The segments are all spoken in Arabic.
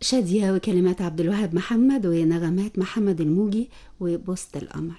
شادية وكلمات عبد الوهاب محمد ونغمات محمد الموجي وبوسط القمر.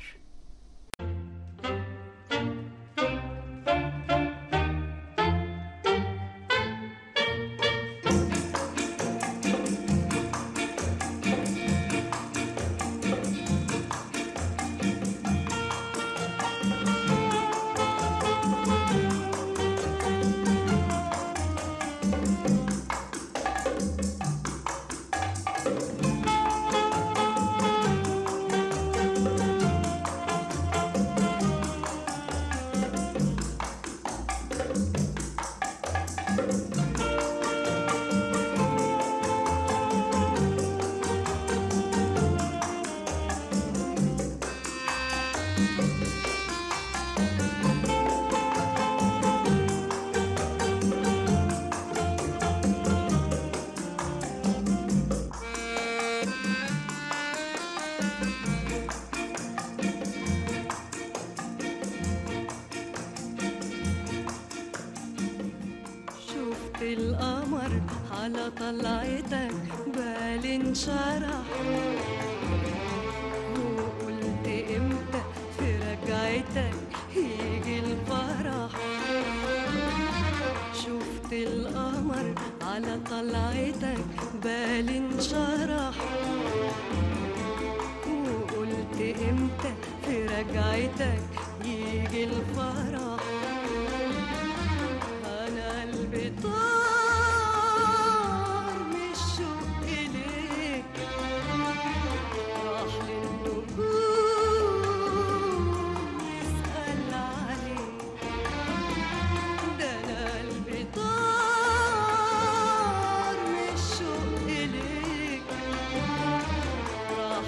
القمر على طلعتك بالي انشرح، وقلت امتى في رجعتك يجي الفرح. شفت القمر على طلعتك بالي انشرح، وقلت امتى في رجعتك يجي الفرح. انا قلبي طار من الشوق إليك، راح للنجوم يسأل عليك. ده انا قلبي طار من الشوق إليك، راح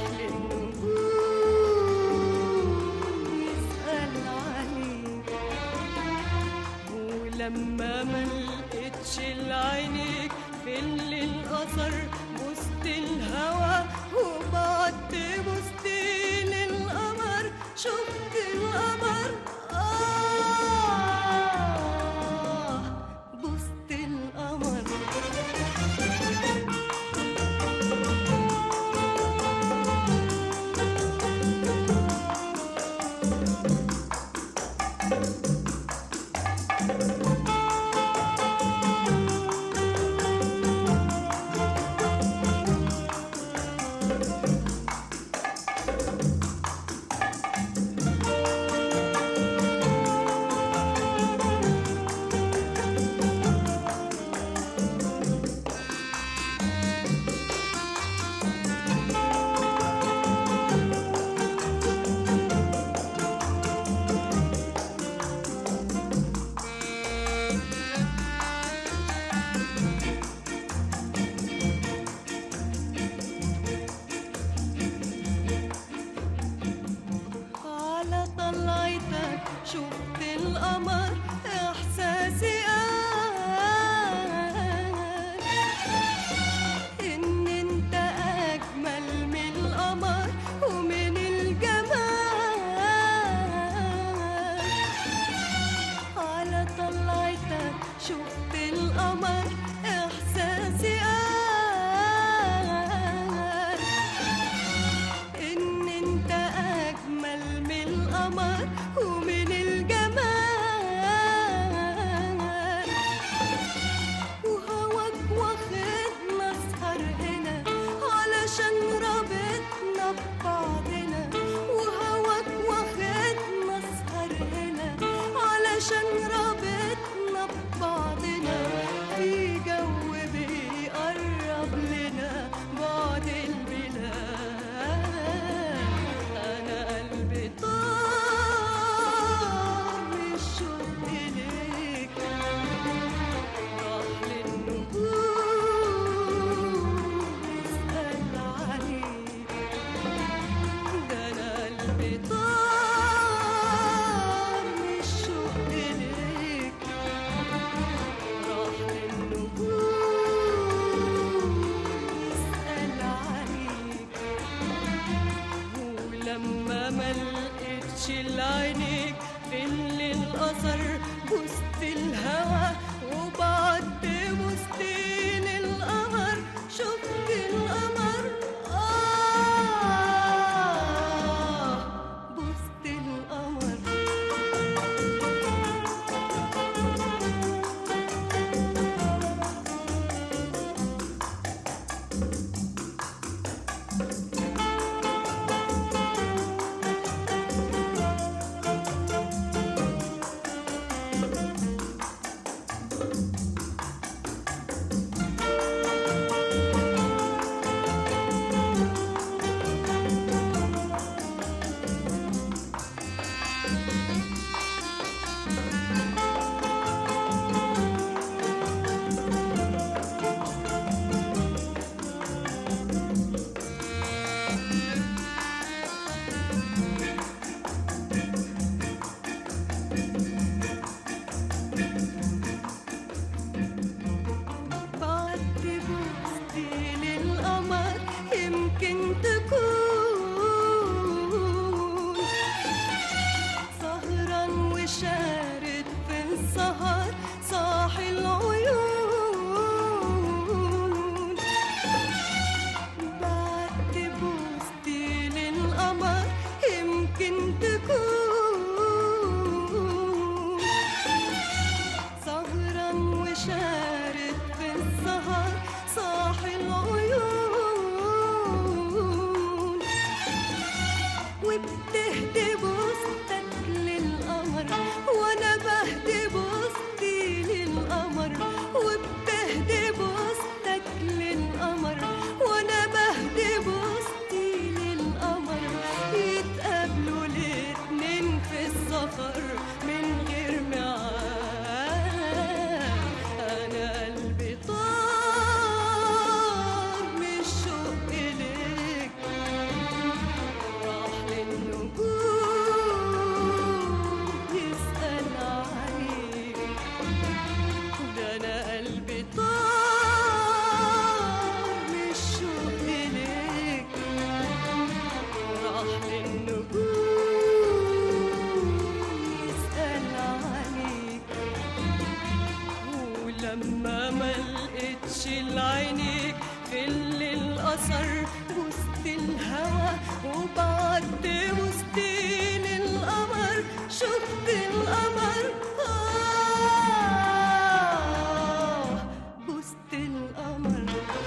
للنجوم يسأل عليك. ولما ما لقيتش العينيك في الليل أثر بوسط الهوى، وبعدت بوسط للقمر. شفت القمر بوسط القمر. شفت القمر إحساسي إن أنت أجمل من القمر ومن الجمال. على طلعتك شفت القمر إحساسي إن أنت أجمل من القمر ومن الجمال. وهواك واخدنا اسهر هنا علشان رابطنا ببعضنا. وهواك واخدنا اسهر هنا علشان رابطنا ببعضنا. في جو بيقرب لنا بعد البلاد. أنا قلبي طار من الشوق إليك، راح للنجوم يسأل عليك. ده أنا قلبي طار من الشوق إليك، راح للنجوم يسأل عليك. ولما ما لقيتش العينيك في الليل أثر وسط الهوى، وبعدت وسط للقمر. شفت في الليل أثر وسط الهوى وبعد وسطين القمر شفت القمر وسط القمر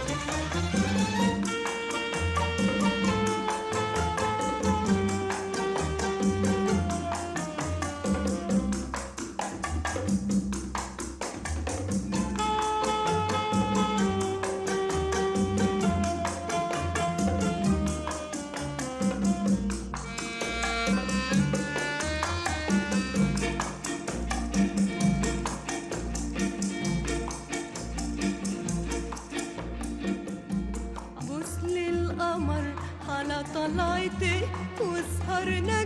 على طلعتي وسهرنا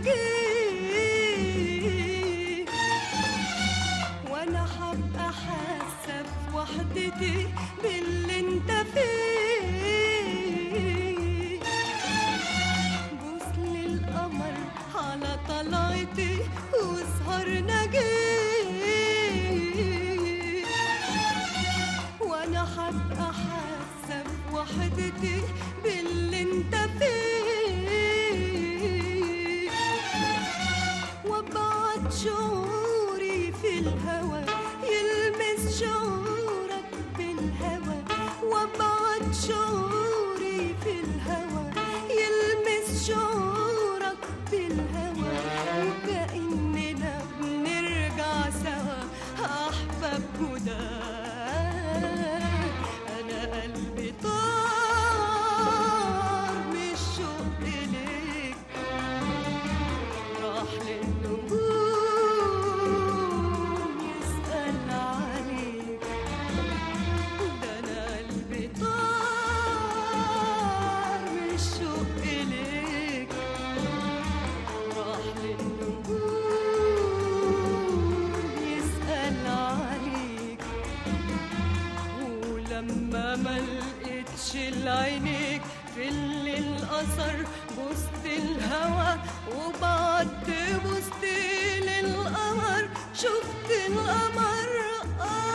جه وانا حابقى حاسه بوحدتي باللي انت فيه بوس للقمر على طلعتي وسهرنا جه وانا حابقى حاسه بوحدتي باللي انت فيه وابعد شعوري في الهوى يلمس شعورك بالهوى وابعد شعوري في الهوى يلمس شعورك بالهوى وكأننا بنرجع سوا أحباب هدى أنا قلبي طار من الشوق إليك راح للنجوم يسأل عليك ده أنا قلبي طار من الشوق إليك راح للنجوم يسأل عليك ولما ما لقيتش لعينيك في الليل أثر بوسط الهوى وبعدت بوسط للقمر شفت القمر